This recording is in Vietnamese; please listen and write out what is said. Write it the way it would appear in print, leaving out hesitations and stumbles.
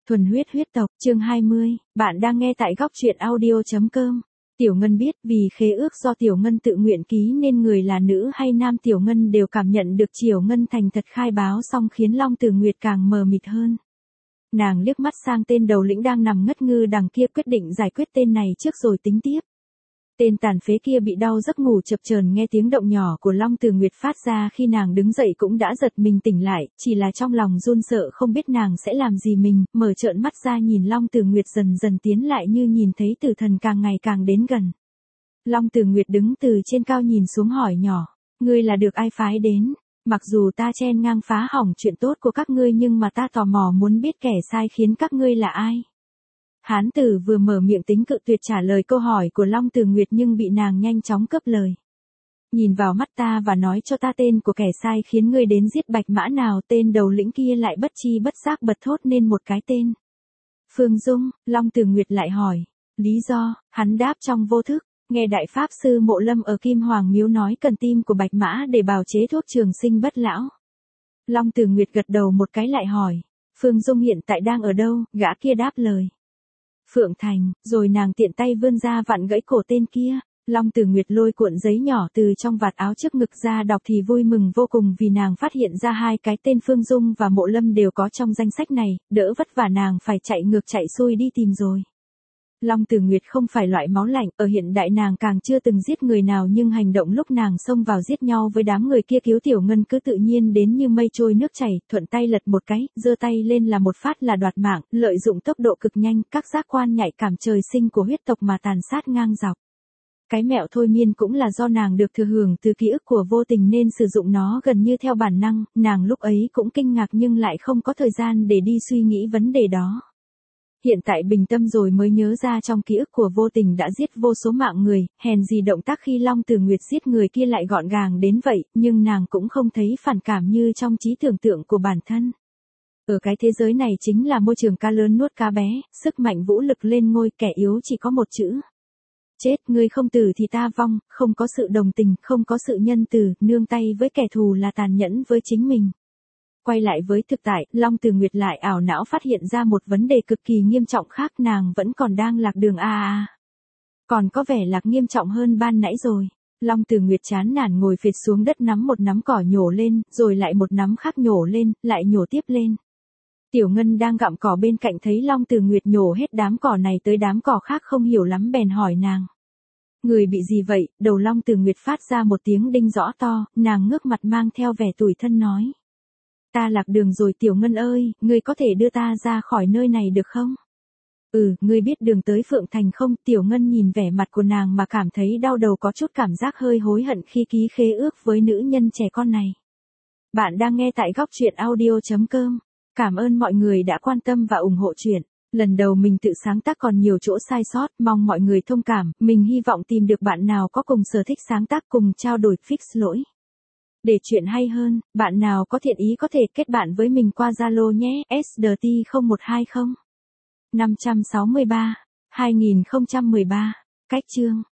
Thuần huyết huyết tộc, chương 20, bạn đang nghe tại góc truyện audio.com. Tiểu Ngân biết vì khế ước do Tiểu Ngân tự nguyện ký nên người là nữ hay nam Tiểu Ngân đều cảm nhận được Tiểu Ngân thành thật khai báo xong khiến Long Tử Nguyệt càng mờ mịt hơn. Nàng liếc mắt sang tên đầu lĩnh đang nằm ngất ngư đằng kia quyết định giải quyết tên này trước rồi tính tiếp. Tên tàn phế kia bị đau giấc ngủ chập chờn nghe tiếng động nhỏ của Long Tử Nguyệt phát ra khi nàng đứng dậy cũng đã giật mình tỉnh lại, chỉ là trong lòng run sợ không biết nàng sẽ làm gì mình, mở trợn mắt ra nhìn Long Tử Nguyệt dần dần tiến lại như nhìn thấy tử thần càng ngày càng đến gần. Long Tử Nguyệt đứng từ trên cao nhìn xuống hỏi nhỏ, ngươi là được ai phái đến? Mặc dù ta chen ngang phá hỏng chuyện tốt của các ngươi nhưng mà ta tò mò muốn biết kẻ sai khiến các ngươi là ai. Hán tử vừa mở miệng tính cự tuyệt trả lời câu hỏi của Long Tử Nguyệt nhưng bị nàng nhanh chóng cướp lời. Nhìn vào mắt ta và nói cho ta tên của kẻ sai khiến ngươi đến giết Bạch Mã nào. Tên đầu lĩnh kia lại bất chi bất giác bật thốt nên một cái tên. Phương Dung, Long Tử Nguyệt lại hỏi. Lý do, hắn đáp trong vô thức. Nghe Đại Pháp Sư Mộ Lâm ở Kim Hoàng Miếu nói cần tim của Bạch Mã để bào chế thuốc trường sinh bất lão. Long Tử Nguyệt gật đầu một cái lại hỏi. Phương Dung hiện tại đang ở đâu? Gã kia đáp lời. Phượng Thành, rồi nàng tiện tay vươn ra vặn gãy cổ tên kia. Long Tử Nguyệt lôi cuộn giấy nhỏ từ trong vạt áo trước ngực ra đọc thì vui mừng vô cùng vì nàng phát hiện ra hai cái tên Phương Dung và Mộ Lâm đều có trong danh sách này, đỡ vất vả nàng phải chạy ngược chạy xuôi đi tìm rồi. Long Tử Nguyệt không phải loại máu lạnh, ở hiện đại nàng càng chưa từng giết người nào nhưng hành động lúc nàng xông vào giết nhau với đám người kia cứu Tiểu Ngân cứ tự nhiên đến như mây trôi nước chảy, thuận tay lật một cái, giơ tay lên là một phát là đoạt mạng, lợi dụng tốc độ cực nhanh, các giác quan nhạy cảm trời sinh của huyết tộc mà tàn sát ngang dọc. Cái mẹo thôi miên cũng là do nàng được thừa hưởng từ ký ức của vô tình nên sử dụng nó gần như theo bản năng, nàng lúc ấy cũng kinh ngạc nhưng lại không có thời gian để đi suy nghĩ vấn đề đó. Hiện tại bình tâm rồi mới nhớ ra trong ký ức của vô tình đã giết vô số mạng người, hèn gì động tác khi Long Tử Nguyệt giết người kia lại gọn gàng đến vậy, nhưng nàng cũng không thấy phản cảm như trong trí tưởng tượng của bản thân. Ở cái thế giới này chính là môi trường cá lớn nuốt cá bé, sức mạnh vũ lực lên ngôi, kẻ yếu chỉ có một chữ. Chết, ngươi không tử thì ta vong, không có sự đồng tình, không có sự nhân từ, nương tay với kẻ thù là tàn nhẫn với chính mình. Quay lại với thực tại, Long Tử Nguyệt lại ảo não phát hiện ra một vấn đề cực kỳ nghiêm trọng khác, nàng vẫn còn đang lạc đường còn có vẻ lạc nghiêm trọng hơn ban nãy rồi. Long Tử Nguyệt chán nản ngồi phịch xuống đất nắm một nắm cỏ nhổ lên, rồi lại một nắm khác nhổ lên, lại nhổ tiếp lên. Tiểu Ngân đang gặm cỏ bên cạnh thấy Long Tử Nguyệt nhổ hết đám cỏ này tới đám cỏ khác không hiểu lắm bèn hỏi nàng. Người bị gì vậy? Đầu Long Tử Nguyệt phát ra một tiếng đinh rõ to, nàng ngước mặt mang theo vẻ tủi thân nói. Ta lạc đường rồi Tiểu Ngân ơi, ngươi có thể đưa ta ra khỏi nơi này được không? Ngươi biết đường tới Phượng Thành không? Tiểu Ngân nhìn vẻ mặt của nàng mà cảm thấy đau đầu, có chút cảm giác hơi hối hận khi ký khế ước với nữ nhân trẻ con này. Bạn đang nghe tại góc truyện audio.com. Cảm ơn mọi người đã quan tâm và ủng hộ truyện. Lần đầu mình tự sáng tác còn nhiều chỗ sai sót, mong mọi người thông cảm, mình hy vọng tìm được bạn nào có cùng sở thích sáng tác cùng trao đổi fix lỗi. Để chuyện hay hơn, bạn nào có thiện ý có thể kết bạn với mình qua Zalo nhé, SDT0120 563 2013. Cách chương